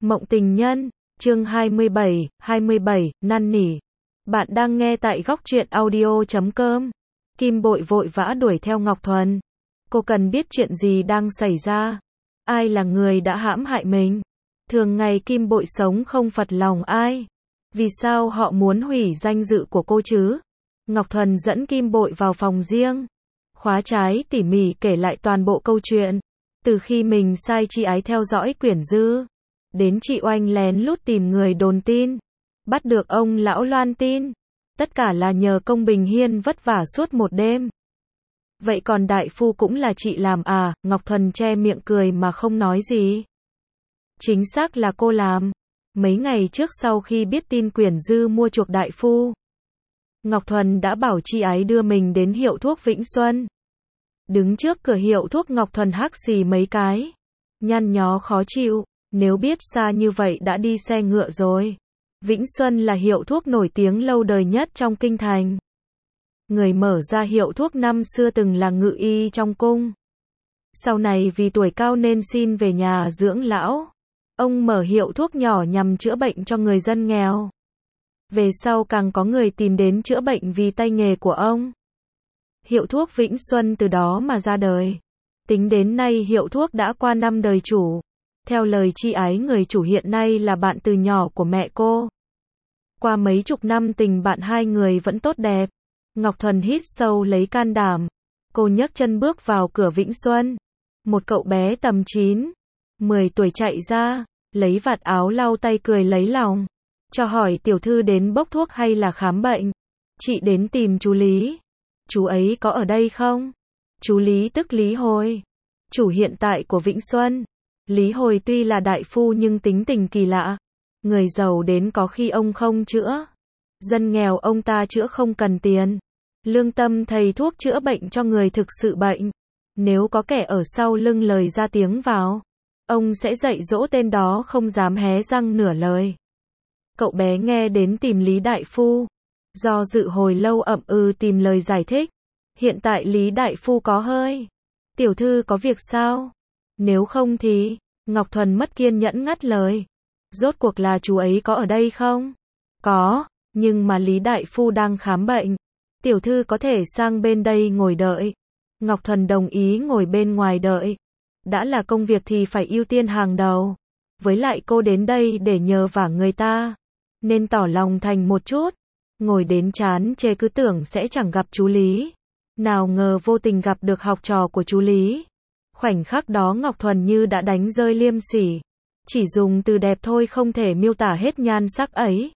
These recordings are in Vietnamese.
Mộng tình nhân, chương 27, năn nỉ. Bạn đang nghe tại góc truyện audio.com. Kim Bội vội vã đuổi theo Ngọc Thuần. Cô cần biết chuyện gì đang xảy ra. Ai là người đã hãm hại mình. Thường ngày Kim Bội sống không phật lòng ai. Vì sao họ muốn hủy danh dự của cô chứ? Ngọc Thuần dẫn Kim Bội vào phòng riêng. Khóa trái tỉ mỉ kể lại toàn bộ câu chuyện. Từ khi mình sai chị ái theo dõi Quyển Dư. Đến chị Oanh lén lút tìm người đồn tin. Bắt được ông lão loan tin. Tất cả là nhờ công Bình Hiên vất vả suốt một đêm. Vậy còn đại phu cũng là chị làm à? Ngọc Thuần che miệng cười mà không nói gì. Chính xác là cô làm. Mấy ngày trước sau khi biết tin Quyển Dư mua chuộc đại phu, Ngọc Thuần đã bảo chị ái đưa mình đến hiệu thuốc Vĩnh Xuân. Đứng trước cửa hiệu thuốc Ngọc Thuần hắc xì mấy cái. Nhăn nhó khó chịu. Nếu biết xa như vậy đã đi xe ngựa rồi. Vĩnh Xuân là hiệu thuốc nổi tiếng lâu đời nhất trong kinh thành. Người mở ra hiệu thuốc năm xưa từng là ngự y trong cung. Sau này vì tuổi cao nên xin về nhà dưỡng lão. Ông mở hiệu thuốc nhỏ nhằm chữa bệnh cho người dân nghèo. Về sau càng có người tìm đến chữa bệnh vì tay nghề của ông. Hiệu thuốc Vĩnh Xuân từ đó mà ra đời. Tính đến nay hiệu thuốc đã qua 5 đời chủ. Theo lời chị ái người chủ hiện nay là bạn từ nhỏ của mẹ cô. Qua mấy chục năm tình bạn hai người vẫn tốt đẹp. Ngọc Thuần hít sâu lấy can đảm. Cô nhấc chân bước vào cửa Vĩnh Xuân. Một cậu bé tầm 9, 10 tuổi chạy ra, lấy vạt áo lau tay cười lấy lòng. Cho hỏi tiểu thư đến bốc thuốc hay là khám bệnh? Chị đến tìm chú Lý. Chú ấy có ở đây không? Chú Lý tức Lý Hồi, chủ hiện tại của Vĩnh Xuân. Lý Hồi tuy là đại phu nhưng tính tình kỳ lạ. Người giàu đến có khi ông không chữa. Dân nghèo ông ta chữa không cần tiền. Lương tâm thầy thuốc chữa bệnh cho người thực sự bệnh. Nếu có kẻ ở sau lưng lời ra tiếng vào, ông sẽ dạy dỗ tên đó không dám hé răng nửa lời. Cậu bé nghe đến tìm Lý đại phu. Do dự hồi lâu ậm ừ tìm lời giải thích. Hiện tại Lý đại phu có hơi. Tiểu thư có việc sao? Nếu không thì, Ngọc Thuần mất kiên nhẫn ngắt lời. Rốt cuộc là chú ấy có ở đây không? Có, nhưng mà Lý đại phu đang khám bệnh. Tiểu thư có thể sang bên đây ngồi đợi. Ngọc Thuần đồng ý ngồi bên ngoài đợi. Đã là công việc thì phải ưu tiên hàng đầu. Với lại cô đến đây để nhờ vả người ta, nên tỏ lòng thành một chút. Ngồi đến chán chê cứ tưởng sẽ chẳng gặp chú Lý. Nào ngờ vô tình gặp được học trò của chú Lý. Khoảnh khắc đó Ngọc Thuần như đã đánh rơi liêm sỉ. Chỉ dùng từ đẹp thôi không thể miêu tả hết nhan sắc ấy.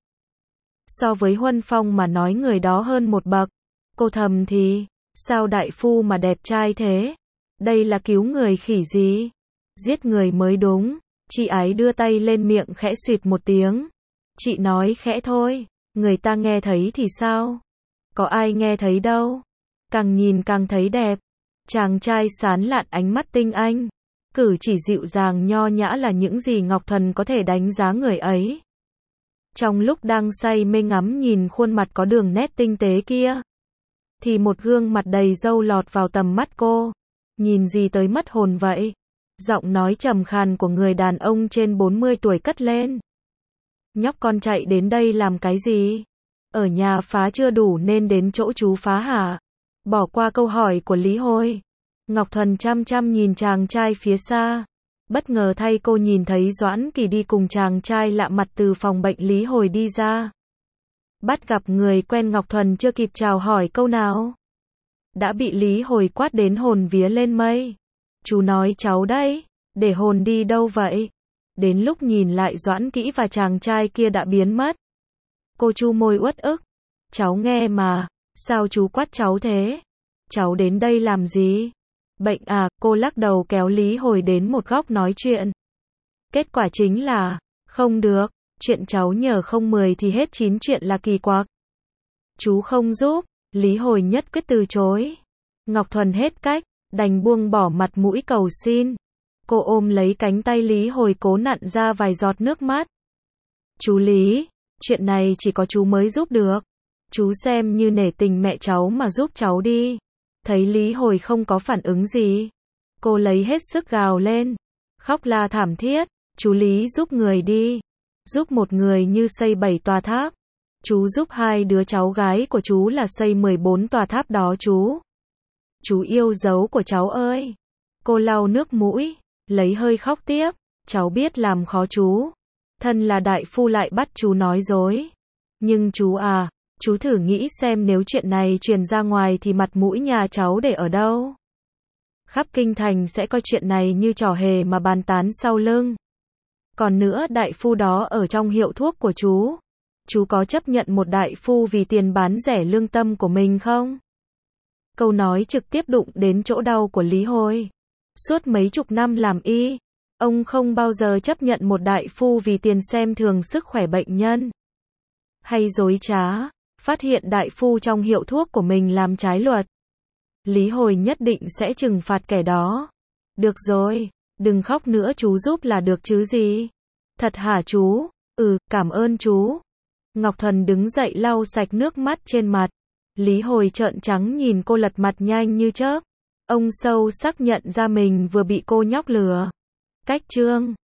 So với Huân Phong mà nói người đó hơn một bậc. Cô thầm thì, sao đại phu mà đẹp trai thế? Đây là cứu người khỉ gì? Giết người mới đúng. Chị ái đưa tay lên miệng khẽ xuyệt một tiếng. Chị nói khẽ thôi, người ta nghe thấy thì sao? Có ai nghe thấy đâu. Càng nhìn càng thấy đẹp. Chàng trai sán lạn ánh mắt tinh anh. Cử chỉ dịu dàng nho nhã là những gì Ngọc Thuần có thể đánh giá người ấy. Trong lúc đang say mê ngắm nhìn khuôn mặt có đường nét tinh tế kia, thì một gương mặt đầy râu lọt vào tầm mắt cô. Nhìn gì tới mất hồn vậy? Giọng nói trầm khàn của người đàn ông trên 40 tuổi cất lên. Nhóc con chạy đến đây làm cái gì? Ở nhà phá chưa đủ nên đến chỗ chú phá hả? Bỏ qua câu hỏi của Lý Hồi. Ngọc Thuần chăm chăm nhìn chàng trai phía xa. Bất ngờ thay cô nhìn thấy Doãn Kỳ đi cùng chàng trai lạ mặt từ phòng bệnh Lý Hồi đi ra. Bắt gặp người quen Ngọc Thuần chưa kịp chào hỏi câu nào, đã bị Lý Hồi quát đến hồn vía lên mây. Chú nói cháu đấy, để hồn đi đâu vậy? Đến lúc nhìn lại Doãn Kỹ và chàng trai kia đã biến mất. Cô chu môi uất ức. Cháu nghe mà, sao chú quát cháu thế? Cháu đến đây làm gì? Bệnh à? Cô lắc đầu kéo Lý Hồi đến một góc nói chuyện. Kết quả chính là, không được, chuyện cháu nhờ không 10 thì hết 9 chuyện là kỳ quặc. Chú không giúp. Lý Hồi nhất quyết từ chối. Ngọc Thuần hết cách, đành buông bỏ mặt mũi cầu xin. Cô ôm lấy cánh tay Lý Hồi cố nặn ra vài giọt nước mắt. Chú Lý, chuyện này chỉ có chú mới giúp được. Chú xem như nể tình mẹ cháu mà giúp cháu đi. Thấy Lý Hồi không có phản ứng gì, cô lấy hết sức gào lên, khóc la thảm thiết. Chú Lý giúp người đi. Giúp một người như xây 7 tòa tháp. Chú giúp 2 đứa cháu gái của chú là xây 14 tòa tháp đó chú. Chú yêu dấu của cháu ơi. Cô lau nước mũi, lấy hơi khóc tiếp. Cháu biết làm khó chú. Thân là đại phu lại bắt chú nói dối. Nhưng chú à, chú thử nghĩ xem nếu chuyện này truyền ra ngoài thì mặt mũi nhà cháu để ở đâu? Khắp kinh thành sẽ coi chuyện này như trò hề mà bàn tán sau lưng. Còn nữa, đại phu đó ở trong hiệu thuốc của chú có chấp nhận một đại phu vì tiền bán rẻ lương tâm của mình không? Câu nói trực tiếp đụng đến chỗ đau của Lý Hồi. Suốt mấy chục năm làm y, ông không bao giờ chấp nhận một đại phu vì tiền xem thường sức khỏe bệnh nhân. Hay dối trá, phát hiện đại phu trong hiệu thuốc của mình làm trái luật. Lý Hồi nhất định sẽ trừng phạt kẻ đó. Được rồi, đừng khóc nữa, chú giúp là được chứ gì. Thật hả chú? Cảm ơn chú. Ngọc Thuần đứng dậy lau sạch nước mắt trên mặt. Lý Hồi trợn trắng nhìn cô, lật mặt nhanh như chớp. Ông sâu sắc nhận ra mình vừa bị cô nhóc lừa. Cách chương